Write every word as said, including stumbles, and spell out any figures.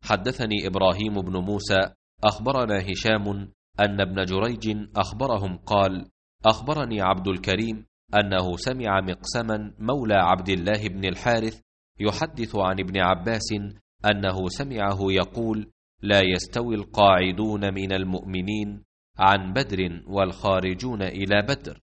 حدثني إبراهيم بن موسى أخبرنا هشام أن ابن جريج أخبرهم قال: أخبرني عبد الكريم أنه سمع مقسما مولى عبد الله بن الحارث يحدث عن ابن عباس أنه سمعه يقول: لا يستوي القاعدون من المؤمنين عن بدر والخارجون إلى بدر.